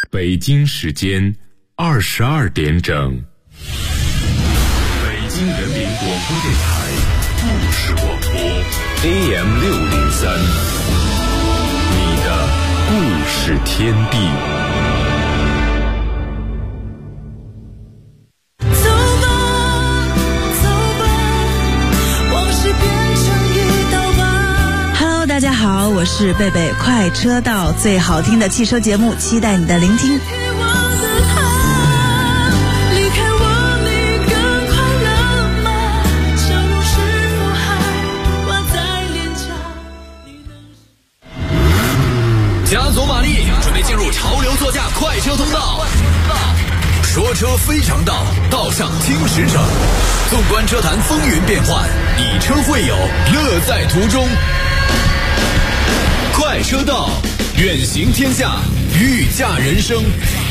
北京时间22点整。北京人民广播电台故事广播 AM603， 你的故事天地。 大家好，我是贝贝，快车道最好听的汽车节目，期待你的聆听。 加足马力，准备进入潮流座驾快车通道。说车非常道，道上听实诚。纵观车坛风云变幻，以车会友，乐在途中。快车道，远行天下，御驾人生，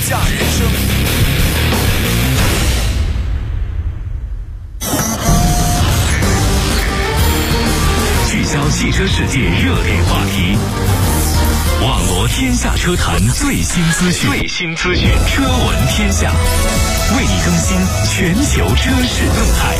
聚焦汽车世界热点话题，网罗天下车坛最新资讯，车闻天下，为你更新全球车市动态。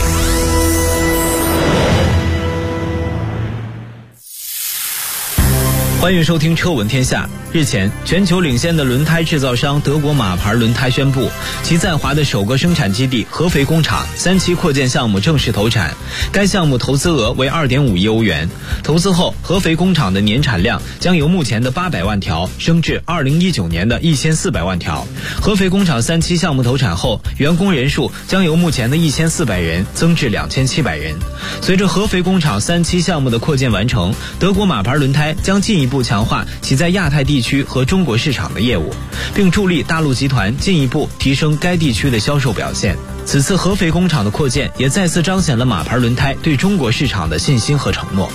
欢迎收听车闻天下。日前，全球领先的轮胎制造商德国马牌轮胎宣布，其在华的首个生产基地合肥工厂3期扩建项目正式投产。该项目投资额为 2.5 亿欧元。投资后，合肥工厂的年产量将由目前的800万条升至2019年的1400万条。合肥工厂3期项目投产后，员工人数将由目前的1400人增至2700人。随着合肥工厂3期项目的扩建完成，德国马牌轮胎将进一步强化其在亚太地区和中国市场的业务，并助力大陆集团进一步提升该地区的销售表现。此次合肥工厂的扩建也再次彰显了马牌轮胎对中国市场的信心和承诺。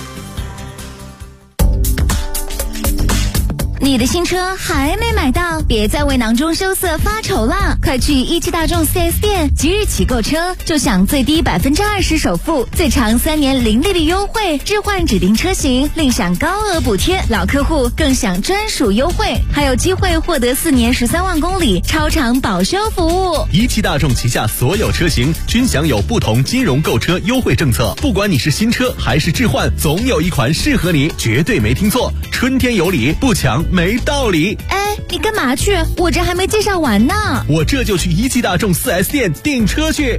你的新车还没买到，别再为囊中羞涩发愁了，快去一汽大众 4S 店，即日起购车就享最低20%首付，最长3年零利率优惠，置换指定车型另享高额补贴，老客户更享专属优惠，还有机会获得4年13万公里超长保修服务。 一汽大众旗下所有车型均享有不同金融购车优惠政策，不管你是新车还是置换，总有一款适合你，绝对没听错。春天有礼，不抢没道理。 哎，你干嘛去？我这还没介绍完呢。 我这就去一汽大众 4S 店订车去。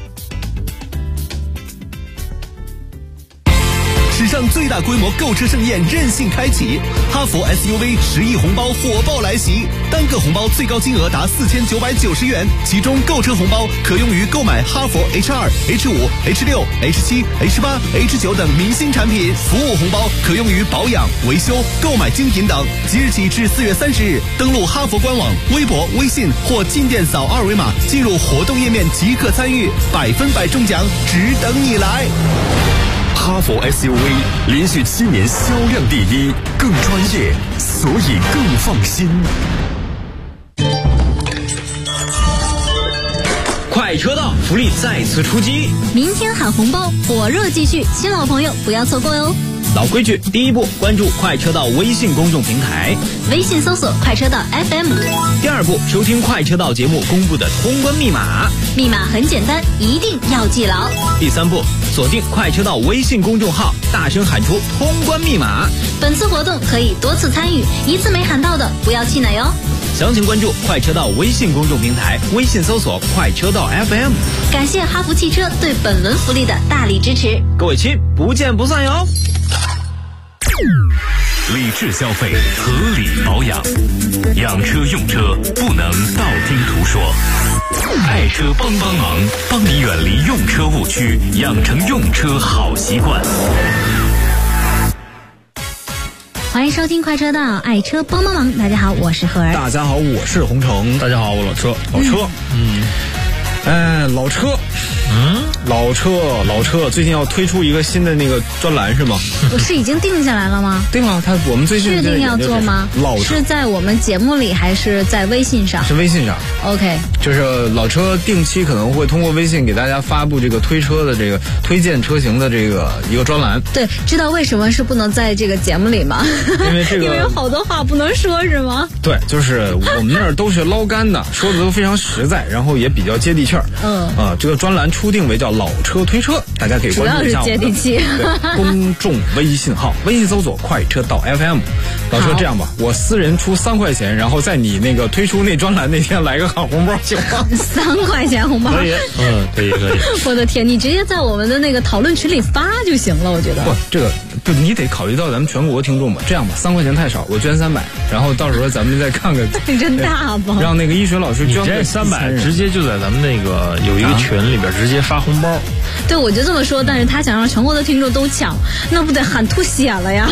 史上最大规模购车盛宴任性开启，哈弗 SUV 10亿红包火爆来袭，单个红包最高金额达4990元，其中购车红包可用于购买哈弗 H2、H5、H6、H7、H8、H9 等明星产品，服务红包可用于保养、维修、购买精品等。即日起至4月30日，登录哈弗官网、微博、微信或进店扫2维码，进入活动页面即可参与，100%中奖，只等你来。 哈弗 SUV 连续7年销量第一，更专业，所以更放心。 快车道福利再次出击， 明天喊红包，火热继续，新老朋友不要错过哟。 老规矩，第一步关注快车道微信公众平台， 微信搜索快车道 FM。 第二步，收听快车道节目公布的通关密码， 密码很简单，一定要记牢。 第三步，锁定快车道微信公众号，大声喊出通关密码。 本次活动可以多次参与，一次没喊到的不要气馁哟。 详情关注快车道微信公众平台，微信搜索快车道 FM。 感谢哈弗汽车对本轮福利的大力支持， 各位亲，不见不散哟。 理智消费，合理保养，养车用车不能道听途说。爱车帮忙，帮你远离用车误区，养成用车好习惯。 欢迎收听快车道，爱车帮忙。大家好，我是何儿。 大家好，我是洪城。大家好，我老车。老车，老车老车最近要推出一个新的那个专栏是吗？ 不是已经定下来了吗？ 对吗？我们最近确定要做吗？ 老车是在我们节目里还是在微信上？ 是微信上。 OK， 就是老车定期可能会通过微信给大家发布这个推车的这个推荐车型的这个一个专栏。 对，知道为什么是不能在这个节目里吗？ 因为这个因为有好多话不能说是吗？ 对，就是我们那儿都是捞干的，说的都非常实在，然后也比较接地气儿。这个专栏初定为叫老车推车，大家可以关注一下我们的主要是接地气公众微信号，微信搜索快车道 FM。老车这样吧，我私人出3块钱，然后在你那个推出那专栏那天来个喊红包行吗 ？3块钱红包可以，可以。 我的天，你直接在我们的那个讨论群里发就行了，我觉得。 不，这个不，你得考虑到咱们全国听众吧。这样吧，3块钱太少，我捐300，然后到时候咱们再看看。 真大方。 让那个医学老师捐这300，直接就在咱们那个有一个群里边直接发红包。 对，我就这么说，但是他想让全国的听众都抢，那不得喊吐血了呀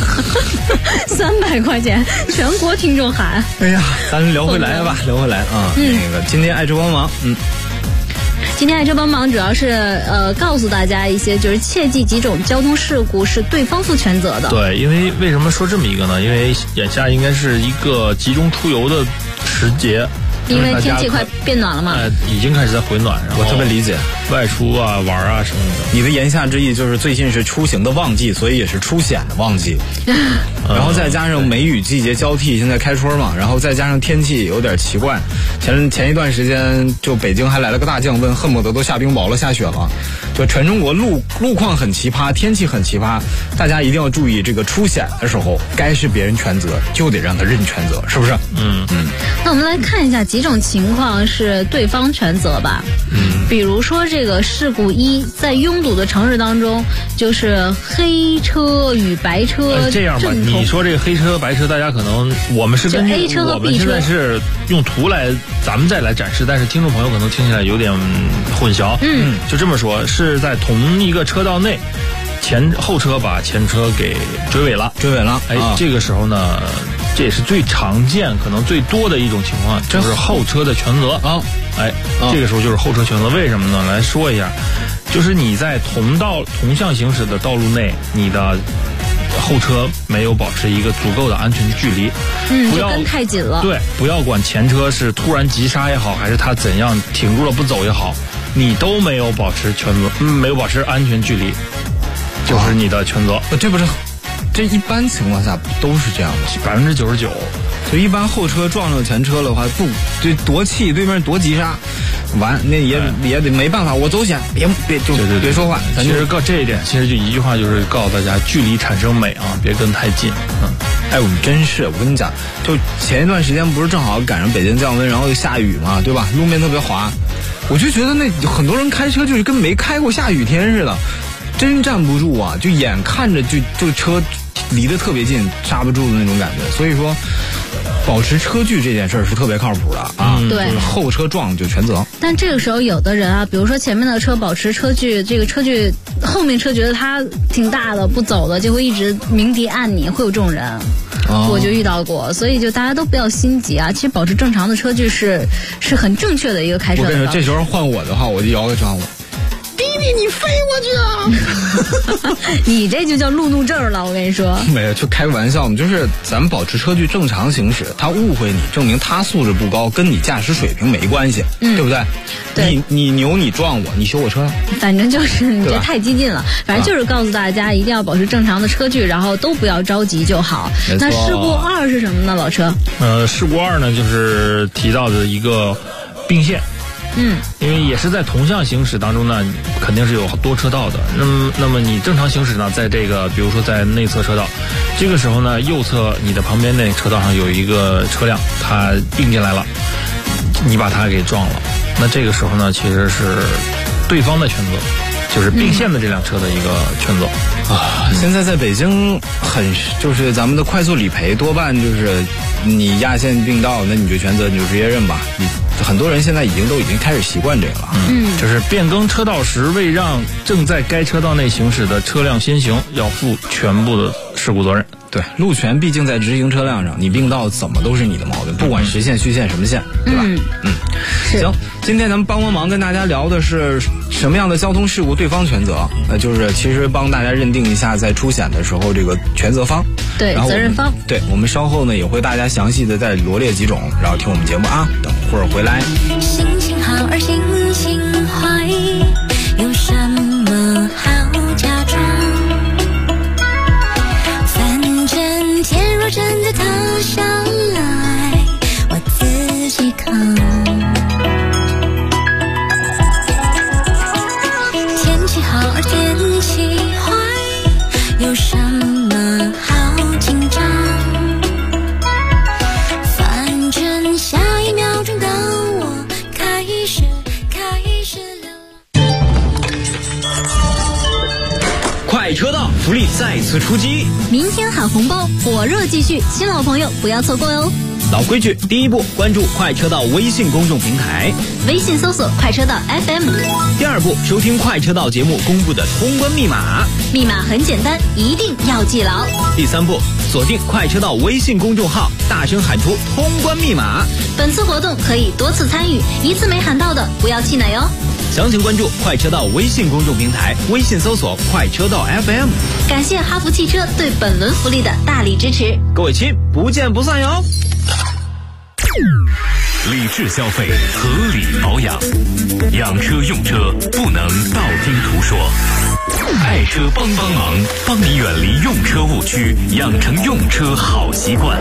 ！300块钱，全国听众喊。 哎呀，咱聊回来啊。那个今天爱车帮忙， 今天爱车帮忙主要是告诉大家一些，就是切记几种交通事故是对方负全责的。 对，因为为什么说这么一个呢？因为眼下应该是一个集中出游的时节。 因为天气快变暖了嘛， 已经开始在回暖，然后我特别理解外出啊、玩啊什么的。 你的言下之意就是最近是出行的旺季，所以也是出险的旺季。然后再加上梅雨季节交替，现在开春嘛，然后再加上天气有点奇怪。前一段时间就北京还来了个大降温，恨不得都下冰雹了、下雪了。就全中国路况很奇葩，天气很奇葩，大家一定要注意，这个出险的时候该是别人全责，就得让他认全责，是不是？ 那我们来看一下几种情况是对方全责吧。比如说这个事故1，在拥堵的城市当中，就是黑车与白车这样吧，你说这个黑车白车，大家可能我们是根据 A 车和 B 车， 我们现在是用图来咱们再来展示，但是听众朋友可能听起来有点混淆。就这么说，是在同一个车道内，后车把前车给追尾了。这个时候呢，这也是最常见、可能最多的一种情况，就是后车的全责啊。这个时候就是后车全责，为什么呢？来说一下，就是你在同向行驶的道路内，你的后车没有保持一个足够的安全距离， 不要跟太紧了。 对，不要管前车是突然急刹也好，还是他怎样停住了不走也好，你都没有保持全责，没有保持安全距离，就是你的全责。 这一般情况下都是这样的 ，99%。 就一般后车撞上前车的话，就夺气，对面夺急刹，完那也得没办法，我走险，别说话。 其实这一点，其实就一句话，就是告诉大家，距离产生美啊，别跟太近。 我们真是，我跟你讲，就前一段时间不是正好赶上北京降温，然后又下雨嘛，对吧？路面特别滑，我就觉得那很多人开车就是跟没开过下雨天似的。真站不住啊！就眼看着就车离得特别近，刹不住的那种感觉。所以说，保持车距这件事儿是特别靠谱的啊。 对， 就是后车撞就全责。 但这个时候，有的人啊，比如说前面的车保持车距，这个车距后面车觉得它挺大的，不走了，就会一直鸣笛按你，会有这种人。我就遇到过，所以就大家都不要心急啊。其实保持正常的车距是很正确的一个开车的。 我跟你说，这时候换我的话，我就摇个窗户。弟弟，你飞过去啊！ 你这就叫路怒症了，我跟你说。 没有，就开个玩笑嘛，就是咱们保持车距正常行驶，他误会你，证明他素质不高，跟你驾驶水平没关系，对不对？ 对， 你扭你撞我，你修我车， 反正就是你这太激进了。反正就是告诉大家，一定要保持正常的车距，然后都不要着急就好。那事故2是什么呢，老车？ 事故2呢，就是提到的一个并线。因为也是在同向行驶当中呢，肯定是有多车道的。那么你正常行驶呢，在这个比如说在内侧车道，这个时候呢，右侧你的旁边那车道上有一个车辆，它并进来了，你把它给撞了，那这个时候呢，其实是对方的全责，就是并线的这辆车的一个全责啊。现在在北京就是咱们的快速理赔多半就是你压线并道，那你就全责，你就直接认吧。很多人现在都已经开始习惯这个了。 就是变更车道时未让正在该车道内行驶的车辆先行，要负全部的事故责任。 对，路权毕竟在直行车辆上，你并道怎么都是你的毛病，不管实线、虚线什么线，对吧？行，今天咱们帮忙跟大家聊的是什么样的交通事故对方全责，就是其实帮大家认定一下在出险的时候这个全责方， 对，责任方。 对，我们稍后呢也会大家详细的再罗列几种，然后听我们节目啊，等会儿回来。 心情好而心情坏，有什么好假装？反正天若真的塌下来，我自己扛。天气好而天气坏，有什么好紧张？反正下一秒钟的我开始流浪。 快车道福利再次出击， 明天喊红包，火热继续，新老朋友不要错过哟。 老规矩，第一步关注快车道微信公众平台， 微信搜索快车道 FM。 第二步，收听快车道节目公布的通关密码， 密码很简单，一定要记牢。 第三步，锁定快车道微信公众号，大声喊出通关密码。 本次活动可以多次参与，一次没喊到的不要气馁哟。 详情关注快车道微信公众平台，微信搜索快车道 FM。 感谢哈弗汽车对本轮福利的大力支持， 各位亲，不见不散哟。 理智消费，合理保养，养车用车不能道听途说。爱车帮忙，帮你远离用车误区，养成用车好习惯。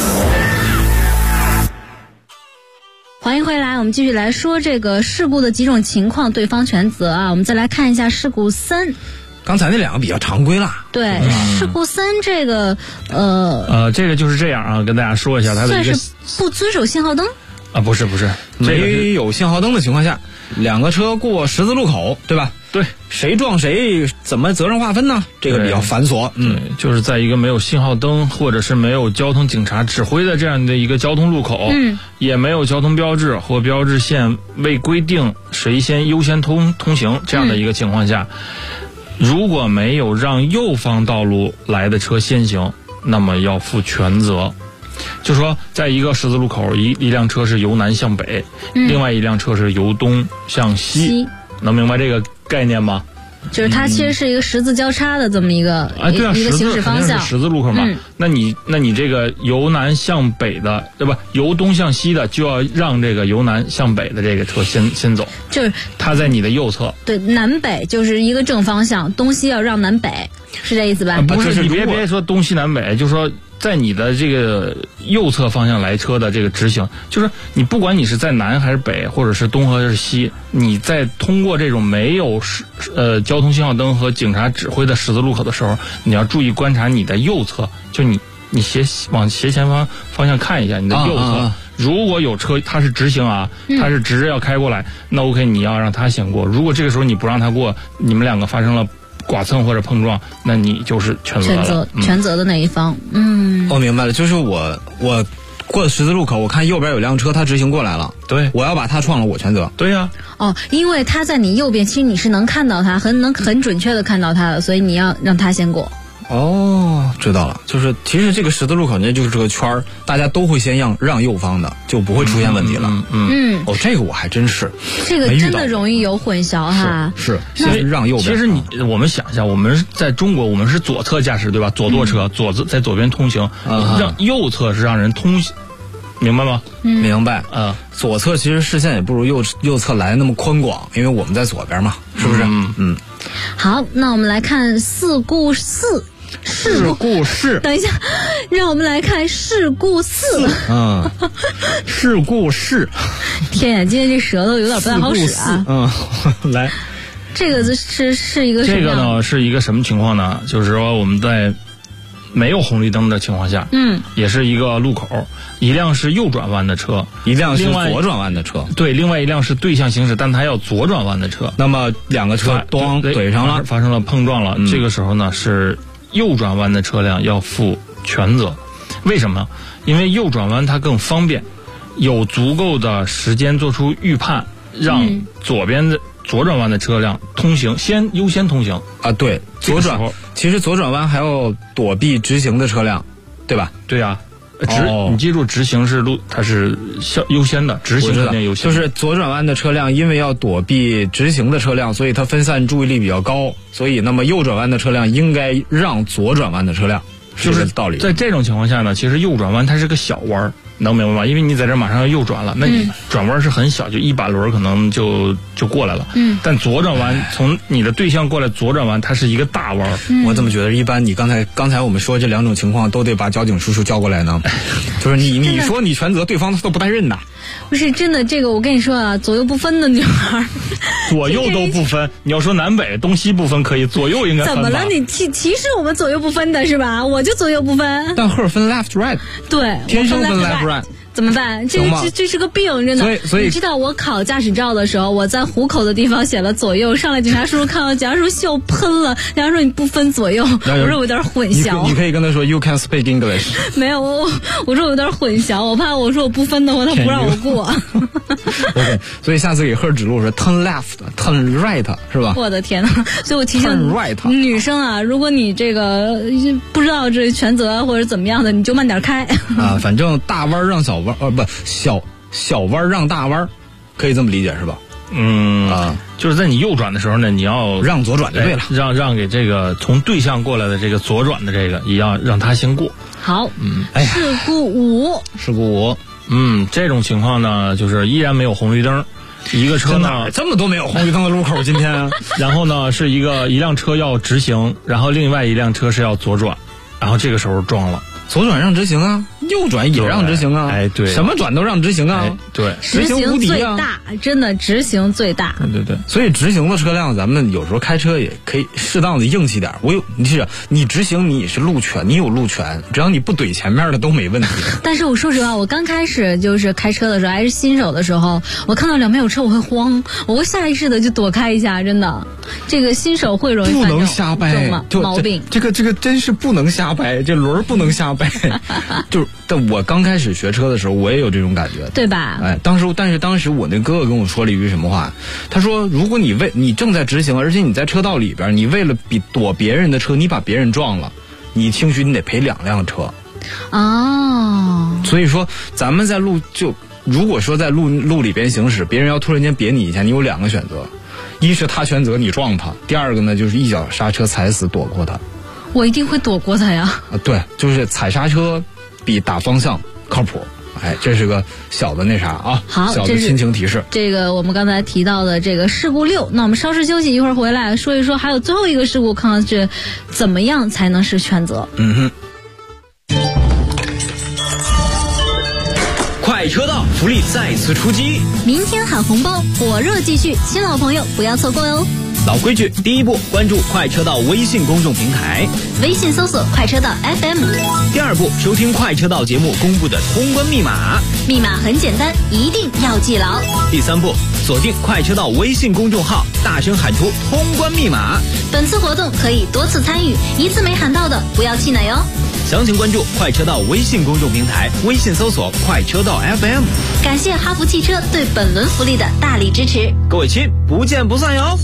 欢迎回来，我们继续来说这个事故的几种情况，对方全责啊。我们再来看一下事故3。 刚才那两个比较常规啦。 对，事故3这个这个就是这样啊，跟大家说一下，它的一个算是不遵守信号灯啊，不是， 没有信号灯的情况下，两个车过十字路口，对吧？ 对， 谁撞谁，怎么责任划分呢？这个比较繁琐。 就是在一个没有信号灯或者是没有交通警察指挥的这样的一个交通路口，也没有交通标志或标志线未规定谁先优先通行这样的一个情况下，如果没有让右方道路来的车先行，那么要负全责。就说在一个十字路口，一辆车是由南向北，另外一辆车是由东向西，能明白这个概念吗？ 就是它其实是一个十字交叉的这么一个对啊， 一个行驶方向， 十字路口嘛。那你这个由南向北的，对吧？由东向西的就要让这个由南向北的这个车先走， 就是它在你的右侧。 对，南北就是一个正方向，东西要让南北，是这意思吧？ 不是，你别说东西南北，就说在你的这个右侧方向来车的这个直行，就是你不管你是在南还是北，或者是东还是西，你在通过这种没有交通信号灯和警察指挥的十字路口的时候，你要注意观察你的右侧，就你往斜前方向看一下你的右侧。如果有车它是直行啊，它是直着要开过来，那 OK 你要让它先过。如果这个时候你不让它过，你们两个发生了剐蹭或者碰撞，那你就是全责了， 全责的那一方。 我明白了，就是我过十字路口，我看右边有辆车，它直行过来了， 对， 我要把它撞了，我全责。 对呀。 因为它在你右边，其实你是能看到它，很准确的看到它的，所以你要让它先过。 知道了，就是其实这个十字路口呢，就是这个圈儿，大家都会先让右方的，就不会出现问题了。这个我还真是， 这个真的容易有混淆哈。 是先让右边。 其实我们想一下，我们在中国，我们是左侧驾驶，对吧？左舵车，在左边通行，让右侧是让人通行。明白吗？ 明白。左侧其实视线也不如右侧来那么宽广，因为我们在左边嘛，是不是？ 好，那我们来看事故4。等一下，让我们来看事故4。 事故4。 天呀，今天这舌头有点不太好使啊。 来， 这个是一个什么？ 这个呢是一个什么情况呢？就是说我们在没有红绿灯的情况下，也是一个路口，一辆是右转弯的车， 一辆是左转弯的车， 对，另外一辆是对向行驶，但它要左转弯的车。 那么两个车怼上了， 发生了碰撞了。这个时候呢，是右转弯的车辆要负全责。为什么呢？因为右转弯它更方便，有足够的时间做出预判，让左转弯的车辆通行，优先通行啊。对，其实左转弯还要躲避直行的车辆， 对吧？ 对啊。你记住，直行是它是优先的，直行肯定优先。 就是左转弯的车辆，因为要躲避直行的车辆，所以它分散注意力比较高，所以那么右转弯的车辆应该让左转弯的车辆， 就是道理。 在这种情况下呢，其实右转弯它是个小弯，能明白吗？因为你在这马上要右转了，那你转弯是很小，就一把轮可能就过来了。但左转弯从你的对向过来左转弯，它是一个大弯。 我怎么觉得一般？你刚才我们说这两种情况都得把交警叔叔叫过来呢？就是你说你全责，对方他都不带认的。 不是真的，这个我跟你说啊，左右不分的女孩， 左右都不分。你要说南北东西不分可以，左右应该分吧。 怎么了？你歧视我们左右不分的是吧？我就左右不分。 但赫尔分 left right， 对， 天生分 left right。 怎么办？这是个病，真的。 所以你知道我考驾驶照的时候，我在虎口的地方写了左右，上来警察叔叔看到，警察叔叔笑喷了。警察说你不分左右，我说我有点混淆。 你可以跟他说 You can speak English。 没有，我说我有点混淆，我怕我说我不分的话，他不让我过。 OK， 所以下次给赫指路是 turn left，turn right， 是吧？ 我的天哪！所以我提醒女生啊，如果你这个不知道这全责或者怎么样的，你就慢点开啊。反正大弯让小弯。小弯让大弯，可以这么理解是吧？ 就是在你右转的时候呢，你要让左转就对了， 让给这个从对向过来的这个左转的这个，也要让他先过。 好，事故五， 这种情况呢，就是依然没有红绿灯，一个车呢这么多没有红绿灯的路口，今天然后呢是一辆车要直行，然后另外一辆车是要左转，然后这个时候撞了。 左转让直行啊，右转也让直行啊， 对， 什么转都让直行啊， 对， 直行最大，真的直行最大， 对， 所以直行的车辆，咱们有时候开车也可以适当的硬气点。你直行，你是路权，你有路权，只要你不怼前面的都没问题。 但是我说实话，我刚开始就是开车的时候，还是新手的时候，我看到两边有车，我会慌，我会下意识的就躲开一下，真的，这个新手会容易不能瞎掰毛病。 这个真是不能瞎掰，这轮不能瞎掰。但我刚开始学车的时候，我也有这种感觉， 对吧？ 但是当时我那哥哥跟我说了一句什么话？他说：“如果你正在直行，而且你在车道里边，你为了躲别人的车，你把别人撞了，你兴许你得赔2辆车。” 哦。 所以说，咱们在如果说在路里边行驶，别人要突然间别你一下，你有2个选择：一是他全责你撞他；第二个呢，就是一脚刹车踩死躲过他。 我一定会躲过他呀。 对，就是踩刹车比打方向靠谱。这是个小的那啥啊， 好， 小的亲情提示。 这个我们刚才提到的这个事故6，那我们稍事休息，一会儿回来说一说，还有最后一个事故，看看是怎么样才能是全责。 快车道福利再次出击， 明天喊红包，火热继续，新老朋友不要错过哟。 老规矩，第一步关注快车道微信公众平台， 微信搜索快车道 FM。 第二步，收听快车道节目公布的通关密码， 密码很简单，一定要记牢。 第三步，锁定快车道微信公众号，大声喊出通关密码。 本次活动可以多次参与，一次没喊到的不要气馁哟。 详情关注快车道微信公众平台，微信搜索快车道 FM。 感谢哈弗汽车对本轮福利的大力支持， 各位亲，不见不散哟。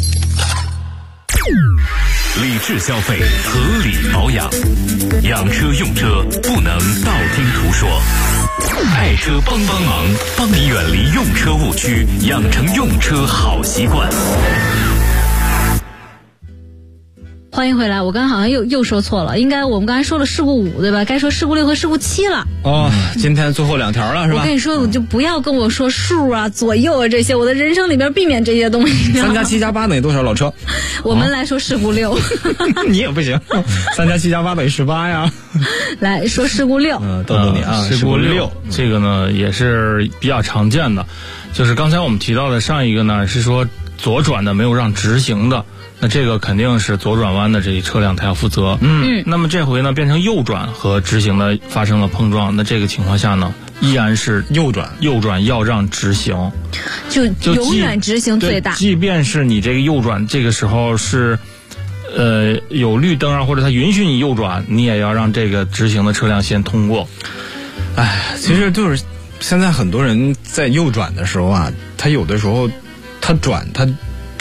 理智消费，合理保养，养车用车不能道听途说。爱车帮忙，帮你远离用车误区，养成用车好习惯。 欢迎回来，我刚才好像又说错了，应该我们刚才说了事故5，对吧？该说事故6和事故7了。 今天最后2条了，是吧？ 我跟你说，我就不要跟我说数啊、左右啊这些，我的人生里边避免这些东西。 3加7加8等于多少？老车？ 我们来说事故6。 你也不行，3加7加8等于18呀。 来说事故6。 逗逗你啊， 事故6这个呢也是比较常见的，就是刚才我们提到的上一个呢是说左转的没有让直行的。那这个肯定是左转弯的这一车辆它要负责。那么这回呢变成右转和直行的发生了碰撞，那这个情况下呢依然是右转要让直行， 就永远直行最大。 即便是你这个右转这个时候是有绿灯啊，或者它允许你右转，你也要让这个直行的车辆先通过。 其实就是现在很多人在右转的时候啊，他有的时候他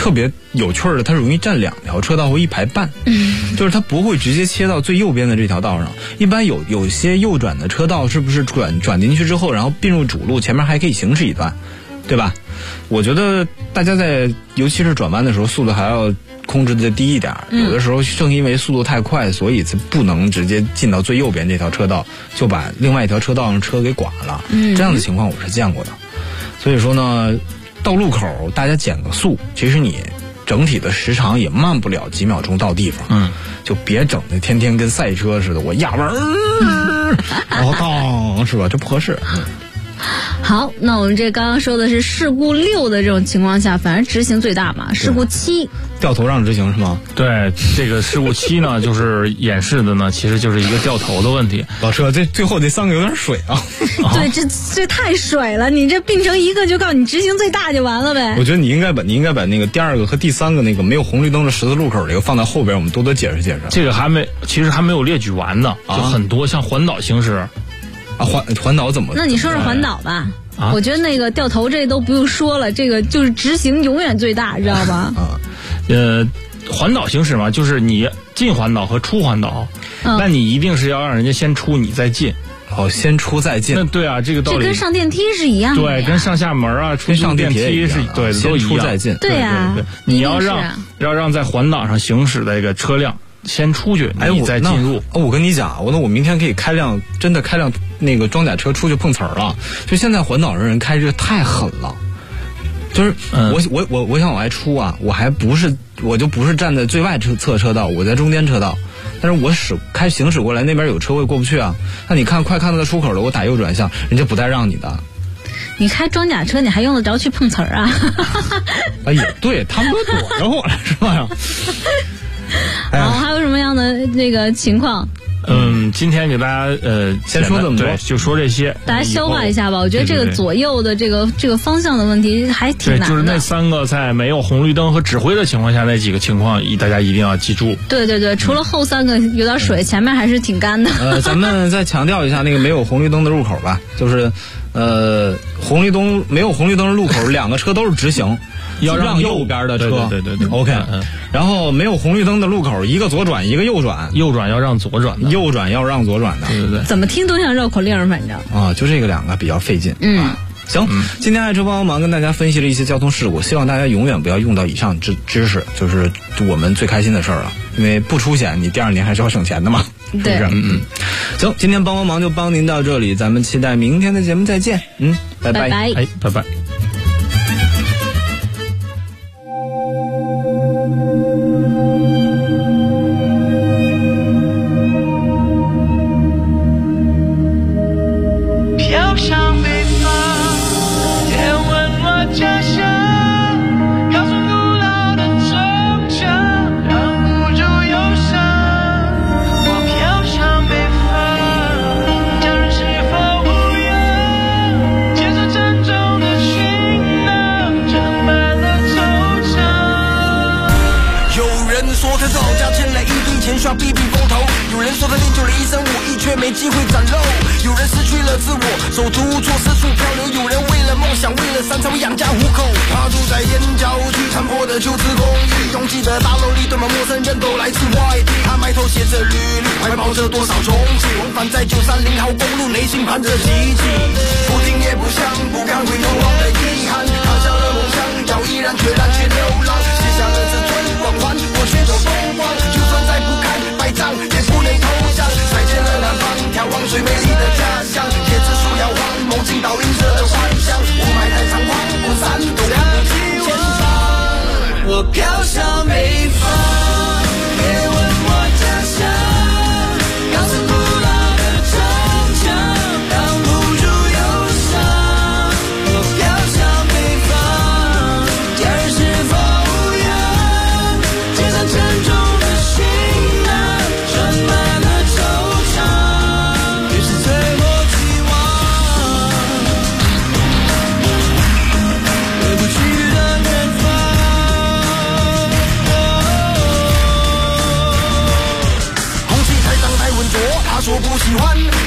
特别有趣的，它容易占2条车道或1排半，就是它不会直接切到最右边的这条道上。一般有些右转的车道是不是转进去之后，然后并入主路，前面还可以行驶一段，对吧？我觉得大家尤其是转弯的时候，速度还要控制的低一点。有的时候正因为速度太快，所以才不能直接进到最右边这条车道，就把另外一条车道上车给剐了。这样的情况我是见过的。所以说呢，到路口大家减个速，其实你整体的时长也慢不了几秒钟到地方。就别整的天天跟赛车似的，我压弯然后当是吧？这不合适。 好，那我们这刚刚说的是事故6的这种情况下，反而执行最大嘛。事故7 掉头让执行是吗？ 对，这个事故7呢，就是演示的呢，其实就是一个掉头的问题。 老车，这最后这3个有点水啊。 对，这太水了，你这并成一个就告诉你执行最大就完了呗。 我觉得你应该把那个第2个和第3个那个没有红绿灯的十字路口这个放在后边，我们多多解释解释。 这个其实还没有列举完呢，就很多像环岛行驶。 环岛怎么？ 那你说说环岛吧。我觉得那个掉头这都不用说了，这个就是执行永远最大，知道吧？ 环岛行驶嘛，就是你进环岛和出环岛，那你一定是要让人家先出，你再进。 先出再进。 那对啊，这个道理。 这跟上电梯是一样的。 对，跟上下门啊，出上电梯是对， 先出再进。 对啊， 你要让在环岛上行驶的这个车辆先出去，你再进入。 我跟你讲，我明天可以开辆那个装甲车出去碰瓷儿了。就现在环岛的人开这太狠了，就是我想往外出啊，我就不是站在最外侧车道，我在中间车道，但是我行驶过来那边有车我也过不去啊。那你快看到那出口了，我打右转向，人家不带让你的。 你开装甲车，你还用得着去碰瓷儿啊？ 也对，他们都躲着我了是吧？ 好，还有什么样的那个情况？ 今天给大家先说这么多， 就说这些， 大家消化一下吧。我觉得这个左右的这个方向的问题还挺难的。 就是那3个在没有红绿灯和指挥的情况下，那几个情况大家一定要记住。 对，除了后3个有点水，前面还是挺干的。 咱们再强调一下那个没有红绿灯的入口吧，就是没有红绿灯的路口，2个车都是直行。要让右边的车， 对 ，OK。然后没有红绿灯的路口，一个左转，一个右转， 右转要让左转的， 右转要让左转的， 对。 怎么听都像绕口令，反正就这个2个比较费劲。行，今天爱车帮忙跟大家分析了一些交通事故，希望大家永远不要用到以上知识，就是我们最开心的事儿了。因为不出险，你第2年还是要省钱的嘛，是不是？行，今天帮忙就帮您到这里，咱们期待明天的节目再见。拜拜， 拜拜。 手足无措，四处漂流。有人为了梦想，为了3餐养家糊口。他住在燕郊区残破的旧式公寓，拥挤的大楼里堆满陌生人，都来自外地。他埋头写着履历，怀抱着多少憧憬。往返在930号公路，内心盼着奇迹。不听也不想，不敢回头望的遗憾。扛下了梦想，脚依然决然却流浪。写下了自尊光环，过去都风光。就算再不堪百丈，也不能投降。再见了南方，眺望最美丽的家乡。椰子树摇晃，梦境倒映着幻想。雾霾太猖狂，不散都看不清前方。我飘向北方，别问我家乡。高层古老的城墙，挡不住忧伤。我飘向北方，家人是否无恙？肩上沉重的行囊，装满了惆怅。于是最后期望，回不去的远方。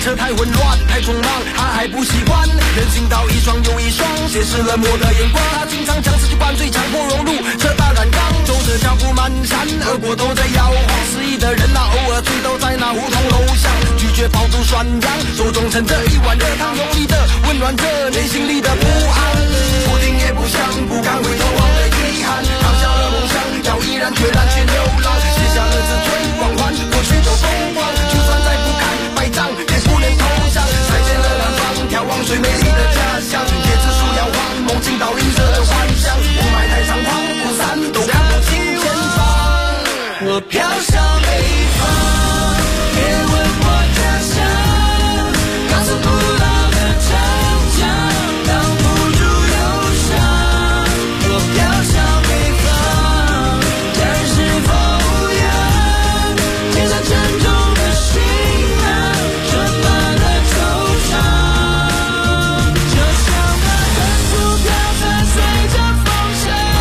车太混乱太匆忙，他还不习惯人行道一双又一双，斜视冷漠的眼光。他经常将自己灌醉，强迫融入车大染缸，走着脚步蹒跚，耳朵都在摇晃。失意的人啊，偶尔醉倒在那胡同楼下，拒绝爆竹涮羊，手中盛着一碗热汤，用力的温暖着内心里的不安。不听也不想，不敢回头望的遗憾，扛下了梦想，要毅然决然去流浪，写下了自尊光环，过去都风光，就算再不堪百丈，也不能投降。再见了南方，眺望最美丽的家乡，椰子树摇晃，梦境倒映着的幻想，雾霾太猖狂，雾伞都看不清前方。我飘向北方，别问我家乡，高耸古老的长江，挡不住忧伤。我飘向北方，战士风扬，肩上沉重的行囊，盛满了惆怅，就像那根树飘散随着风向，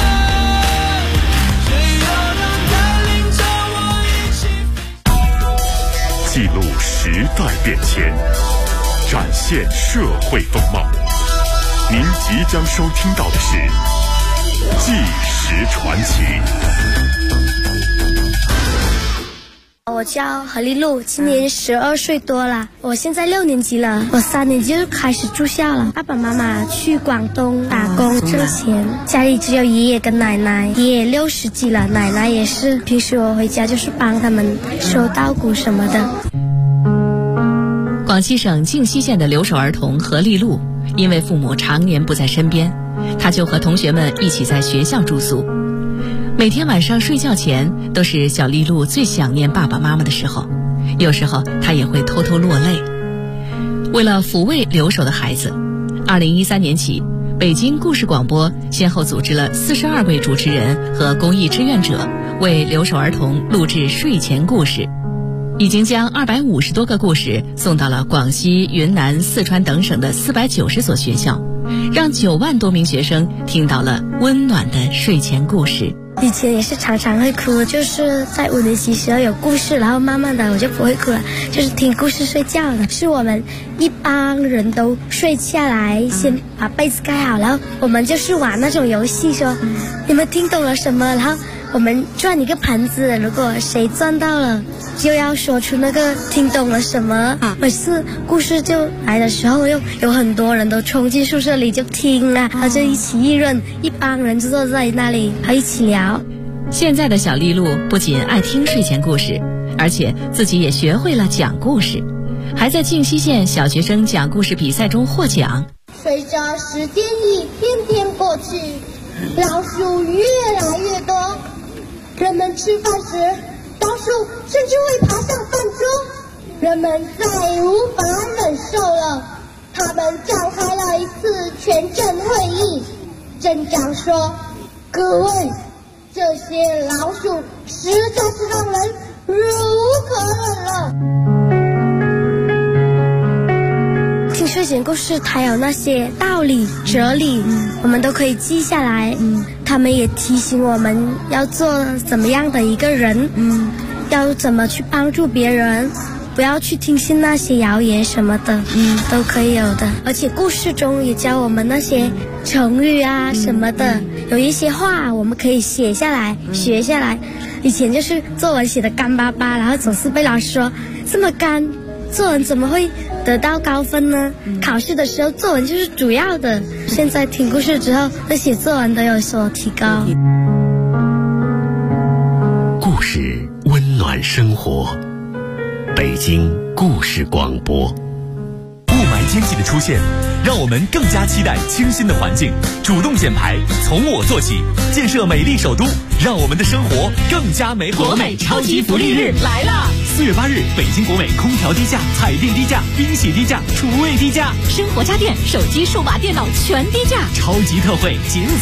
谁又能带领着我一起记录时代变迁，展现社会风貌。您即将收听到的是《纪实传奇》。 我叫何丽露，今年12岁多了，我现在6年级了。我3年级就开始住校了。爸爸妈妈去广东打工挣钱，家里只有爷爷跟奶奶。爷爷60几了，奶奶也是。平时我回家就是帮他们收稻谷什么的。 广西省靖西县的留守儿童何丽露，因为父母常年不在身边，她就和同学们一起在学校住宿。每天晚上睡觉前，都是小丽露最想念爸爸妈妈的时候，有时候她也会偷偷落泪。为了抚慰留守的孩子，2013年起，北京故事广播先后组织了42位主持人和公益志愿者，为留守儿童录制睡前故事，已经将250多个故事送到了广西、云南、四川等省的490所学校，让9万多名学生听到了温暖的睡前故事。 以前也是常常会哭，就是在5年级时候有故事，然后慢慢的我就不会哭了，就是听故事睡觉了。是我们一帮人都睡下来，先把被子盖好，然后我们就是玩那种游戏，说你们听懂了什么，然后我们转一个盘子，如果谁转到了就要说出那个听懂了什么。每次故事就来的时候，又有很多人都冲进宿舍里就听啊，然后就一起议论，一帮人就坐在那里还一起聊。 现在的小丽露不仅爱听睡前故事，而且自己也学会了讲故事，还在靖西县小学生讲故事比赛中获奖。 随着时间一天天过去，老鼠越来越多，人们吃饭时老鼠甚至会爬上饭桌，人们再无法忍受了，他们召开了一次全镇会议。镇长说：“各位，这些老鼠实在是让人忍无可忍了。” 听睡前故事，它有那些道理、哲理，我们都可以记下来。他们也提醒我们要做怎么样的一个人，要怎么去帮助别人，不要去听信那些谣言什么的，都可以有的。而且故事中也教我们那些成语啊什么的，有一些话我们可以写下来、学下来。以前就是作文写的干巴巴，然后总是被老师说这么干，作文怎么会得到高分呢？考试的时候作文就是主要的。现在听故事之后，那写作文都有所提高。 故事温暖生活，北京故事广播。 雾霾天气的出现，让我们更加期待清新的环境。主动减排，从我做起，建设美丽首都，让我们的生活更加美好。 国美超级福利日来了 ！4月8日，北京国美空调低价、彩电低价、冰洗低价、厨卫低价， 生活家电、手机、数码电脑全低价， 超级特惠仅